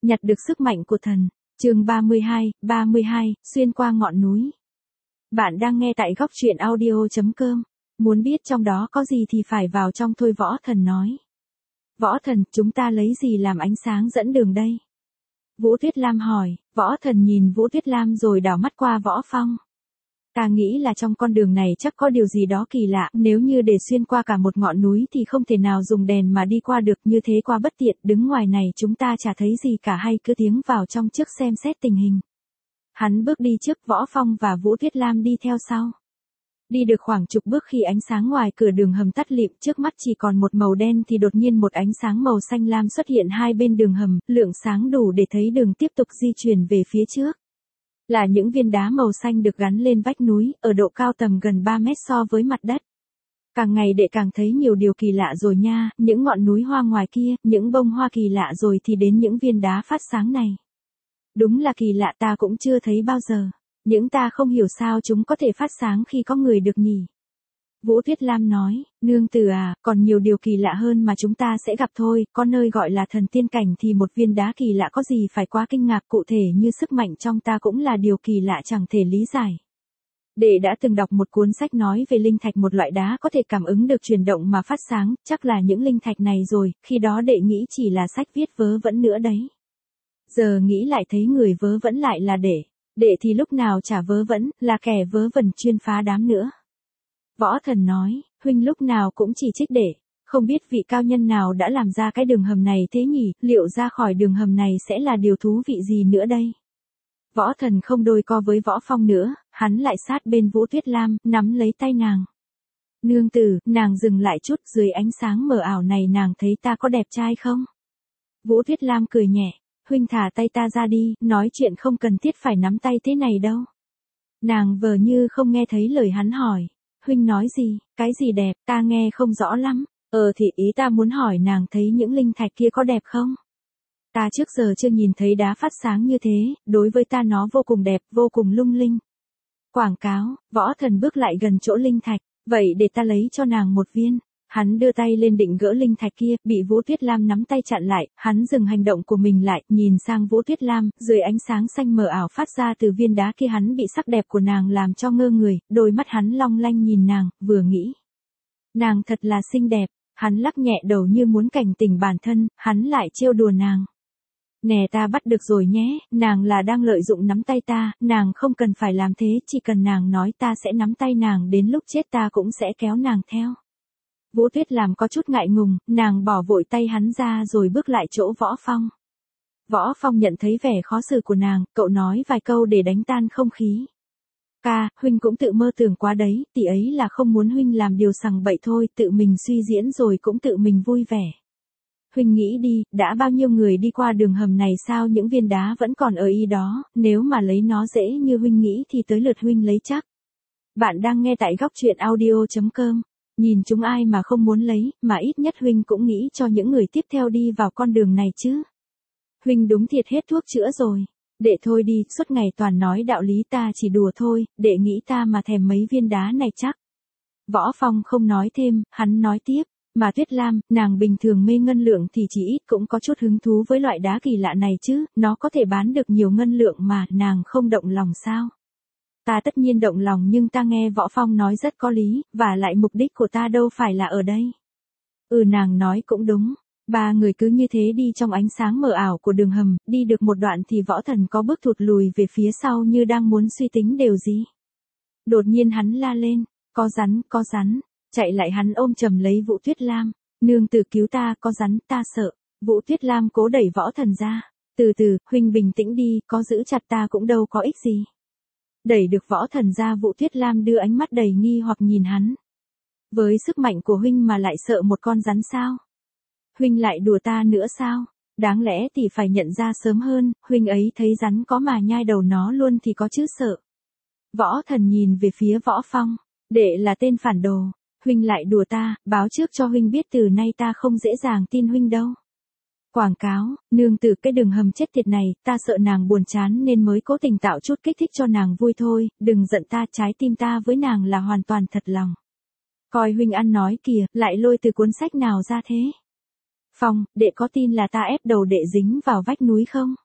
Nhặt được sức mạnh của thần. Chương 32, xuyên qua ngọn núi. Bạn đang nghe tại góc truyện audio.com. Muốn biết trong đó có gì thì phải vào trong thôi, Võ Thần nói. Võ Thần, chúng ta lấy gì làm ánh sáng dẫn đường đây? Vũ Tuyết Lam hỏi. Võ Thần nhìn Vũ Tuyết Lam rồi đảo mắt qua Võ Phong. Ta nghĩ là trong con đường này chắc có điều gì đó kỳ lạ, nếu như để xuyên qua cả một ngọn núi thì không thể nào dùng đèn mà đi qua được, như thế qua bất tiện, đứng ngoài này chúng ta chả thấy gì cả, hay cứ tiến vào trong trước xem xét tình hình. Hắn bước đi trước, Võ Phong và Vũ Tuyết Lam đi theo sau. Đi được khoảng chục bước khi ánh sáng ngoài cửa đường hầm tắt lịm, trước mắt chỉ còn một màu đen thì đột nhiên một ánh sáng màu xanh lam xuất hiện hai bên đường hầm, lượng sáng đủ để thấy đường tiếp tục di chuyển về phía trước. Là những viên đá màu xanh được gắn lên vách núi, ở độ cao tầm gần 3 mét so với mặt đất. Càng ngày đệ càng thấy nhiều điều kỳ lạ rồi nha, những ngọn núi hoa ngoài kia, những bông hoa kỳ lạ, rồi thì đến những viên đá phát sáng này. Đúng là kỳ lạ, ta cũng chưa thấy bao giờ. Nhưng ta không hiểu sao chúng có thể phát sáng khi có người được nhỉ. Vũ Tuyết Lam nói, nương tử à, còn nhiều điều kỳ lạ hơn mà chúng ta sẽ gặp thôi, có nơi gọi là thần tiên cảnh thì một viên đá kỳ lạ có gì phải quá kinh ngạc, cụ thể như sức mạnh trong ta cũng là điều kỳ lạ chẳng thể lý giải. Đệ đã từng đọc một cuốn sách nói về linh thạch, một loại đá có thể cảm ứng được chuyển động mà phát sáng, chắc là những linh thạch này rồi, khi đó đệ nghĩ chỉ là sách viết vớ vẩn nữa đấy. Giờ nghĩ lại thấy người vớ vẩn lại là đệ thì lúc nào chả vớ vẩn, là kẻ vớ vẩn chuyên phá đám nữa. Võ Thần nói, huynh lúc nào cũng chỉ trích đệ, không biết vị cao nhân nào đã làm ra cái đường hầm này thế nhỉ, liệu ra khỏi đường hầm này sẽ là điều thú vị gì nữa đây? Võ Thần không đôi co với Võ Phong nữa, hắn lại sát bên Vũ Tuyết Lam, nắm lấy tay nàng. Nương tử, nàng dừng lại chút, dưới ánh sáng mờ ảo này nàng thấy ta có đẹp trai không? Vũ Tuyết Lam cười nhẹ, huynh thả tay ta ra đi, nói chuyện không cần thiết phải nắm tay thế này đâu. Nàng vờ như không nghe thấy lời hắn hỏi. Huynh nói gì, cái gì đẹp, ta nghe không rõ lắm. Thì ý ta muốn hỏi nàng thấy những linh thạch kia có đẹp không? Ta trước giờ chưa nhìn thấy đá phát sáng như thế, đối với ta nó vô cùng đẹp, vô cùng lung linh. Quảng cáo, Võ Thần bước lại gần chỗ linh thạch, vậy để ta lấy cho nàng một viên. Hắn đưa tay lên định gỡ linh thạch kia, bị Vũ Tuyết Lam nắm tay chặn lại, hắn dừng hành động của mình lại, nhìn sang Vũ Tuyết Lam, dưới ánh sáng xanh mờ ảo phát ra từ viên đá kia, hắn bị sắc đẹp của nàng làm cho ngơ người, đôi mắt hắn long lanh nhìn nàng, vừa nghĩ. Nàng thật là xinh đẹp, hắn lắc nhẹ đầu như muốn cảnh tỉnh bản thân, hắn lại trêu đùa nàng. Nè, ta bắt được rồi nhé, nàng là đang lợi dụng nắm tay ta, nàng không cần phải làm thế, chỉ cần nàng nói ta sẽ nắm tay nàng, đến lúc chết ta cũng sẽ kéo nàng theo. Vũ Tuyết Lam có chút ngại ngùng, nàng bỏ vội tay hắn ra rồi bước lại chỗ Võ Phong. Võ Phong nhận thấy vẻ khó xử của nàng, cậu nói vài câu để đánh tan không khí. Ca, huynh cũng tự mơ tưởng quá đấy, tỷ ấy là không muốn huynh làm điều sằng bậy thôi, tự mình suy diễn rồi cũng tự mình vui vẻ. Huynh nghĩ đi, đã bao nhiêu người đi qua đường hầm này sao những viên đá vẫn còn ở y đó, nếu mà lấy nó dễ như huynh nghĩ thì tới lượt huynh lấy chắc. Bạn đang nghe tại góc truyện audio.com. Nhìn chúng ai mà không muốn lấy, mà ít nhất huynh cũng nghĩ cho những người tiếp theo đi vào con đường này chứ. Huynh đúng thiệt hết thuốc chữa rồi. Đệ thôi đi, suốt ngày toàn nói đạo lý, ta chỉ đùa thôi, đệ nghĩ ta mà thèm mấy viên đá này chắc. Võ Phong không nói thêm, hắn nói tiếp, mà Tuyết Lam, nàng bình thường mê ngân lượng thì chỉ ít cũng có chút hứng thú với loại đá kỳ lạ này chứ, nó có thể bán được nhiều ngân lượng mà, nàng không động lòng sao? Ta tất nhiên động lòng, nhưng ta nghe Võ Phong nói rất có lý, và lại mục đích của ta đâu phải là ở đây. Nàng nói cũng đúng. Ba người cứ như thế đi trong ánh sáng mờ ảo của đường hầm, đi được một đoạn thì Võ Thần có bước thụt lùi về phía sau như đang muốn suy tính điều gì. Đột nhiên hắn la lên, có rắn, chạy lại hắn ôm chầm lấy Vũ Tuyết Lam, nương tử cứu ta, có rắn, ta sợ. Vũ Tuyết Lam cố đẩy Võ Thần ra, từ từ, huynh bình tĩnh đi, có giữ chặt ta cũng đâu có ích gì. Đẩy được Võ Thần ra, Vũ Tuyết Lam đưa ánh mắt đầy nghi hoặc nhìn hắn. Với sức mạnh của huynh mà lại sợ một con rắn sao? Huynh lại đùa ta nữa sao? Đáng lẽ thì phải nhận ra sớm hơn, huynh ấy thấy rắn có mà nhai đầu nó luôn thì có chứ sợ. Võ Thần nhìn về phía Võ Phong, đệ là tên phản đồ, huynh lại đùa ta, báo trước cho huynh biết từ nay ta không dễ dàng tin huynh đâu. Quảng cáo, nương tử, cái đường hầm chết tiệt này, ta sợ nàng buồn chán nên mới cố tình tạo chút kích thích cho nàng vui thôi, đừng giận ta, trái tim ta với nàng là hoàn toàn thật lòng. Coi huynh ăn nói kìa, lại lôi từ cuốn sách nào ra thế? Phong, đệ có tin là ta ép đầu đệ dính vào vách núi không?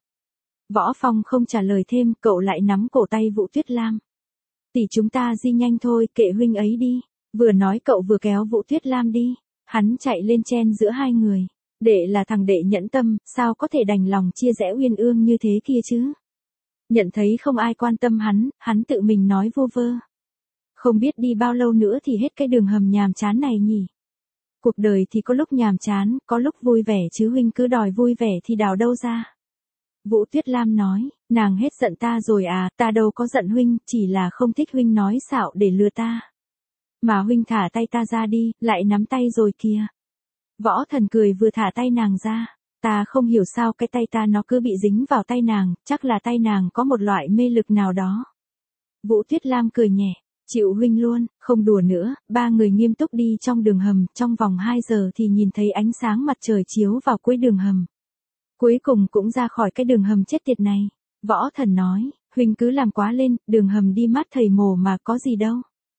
Võ Phong không trả lời thêm, cậu lại nắm cổ tay Vũ Tuyết Lam. Tỷ chúng ta di nhanh thôi, kệ huynh ấy đi. Vừa nói cậu vừa kéo Vũ Tuyết Lam đi. Hắn chạy lên chen giữa hai người. Đệ là thằng đệ nhẫn tâm, sao có thể đành lòng chia rẽ uyên ương như thế kia chứ? Nhận thấy không ai quan tâm hắn tự mình nói vô vơ. Không biết đi bao lâu nữa thì hết cái đường hầm nhàm chán này nhỉ? Cuộc đời thì có lúc nhàm chán, có lúc vui vẻ chứ huynh cứ đòi vui vẻ thì đào đâu ra. Vũ Tuyết Lam nói, nàng hết giận ta rồi à, ta đâu có giận huynh, chỉ là không thích huynh nói xạo để lừa ta. Mà huynh thả tay ta ra đi, lại nắm tay rồi kìa. Võ Thần cười vừa thả tay nàng ra. Ta không hiểu sao cái tay ta nó cứ bị dính vào tay nàng, chắc là tay nàng có một loại mê lực nào đó. Vũ Tuyết Lam cười nhẹ, chịu huynh luôn, không đùa nữa, ba người nghiêm túc đi trong đường hầm, trong vòng 2 giờ thì nhìn thấy ánh sáng mặt trời chiếu vào cuối đường hầm. Cuối cùng cũng ra khỏi cái đường hầm chết tiệt này. Võ Thần nói, huynh cứ làm quá lên, đường hầm đi mắt thầy mồ mà có gì đâu.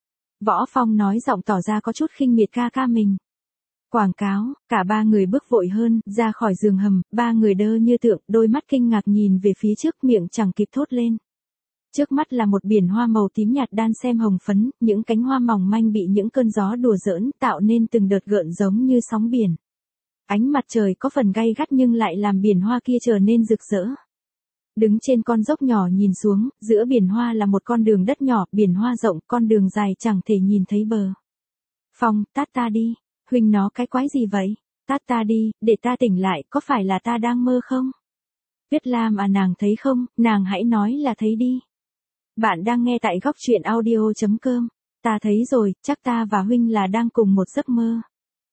Võ Phong nói giọng tỏ ra có chút khinh miệt ca mình. Quảng cáo, cả ba người bước vội hơn, ra khỏi giường hầm, ba người đơ như tượng, đôi mắt kinh ngạc nhìn về phía trước, miệng chẳng kịp thốt lên. Trước mắt là một biển hoa màu tím nhạt đan xem hồng phấn, những cánh hoa mỏng manh bị những cơn gió đùa giỡn tạo nên từng đợt gợn giống như sóng biển. Ánh mặt trời có phần gay gắt nhưng lại làm biển hoa kia trở nên rực rỡ. Đứng trên con dốc nhỏ nhìn xuống, giữa biển hoa là một con đường đất nhỏ, biển hoa rộng, con đường dài chẳng thể nhìn thấy bờ. Phong, tát ta đi. Huynh nó cái quái gì vậy? Tát ta đi, để ta tỉnh lại, có phải là ta đang mơ không? Tuyết Lam à, nàng thấy không, nàng hãy nói là thấy đi. Bạn đang nghe tại góc truyện audio.com. Ta thấy rồi, chắc ta và huynh là đang cùng một giấc mơ.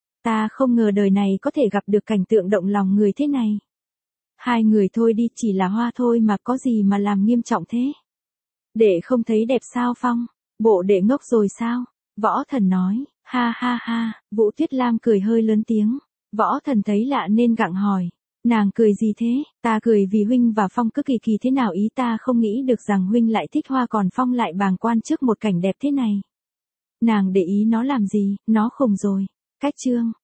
Ta không ngờ đời này có thể gặp được cảnh tượng động lòng người thế này. Hai người thôi đi, chỉ là hoa thôi mà có gì mà làm nghiêm trọng thế? Đệ không thấy đẹp sao Phong? Bộ đệ ngốc rồi sao? Võ Thần nói, ha ha ha, Vũ Tuyết Lam cười hơi lớn tiếng. Võ Thần thấy lạ nên gặng hỏi, nàng cười gì thế? Ta cười vì huynh và Phong cứ kỳ kỳ thế nào, ý ta không nghĩ được rằng huynh lại thích hoa còn Phong lại bàng quan trước một cảnh đẹp thế này. Nàng để ý nó làm gì, nó khùng rồi. Cách chương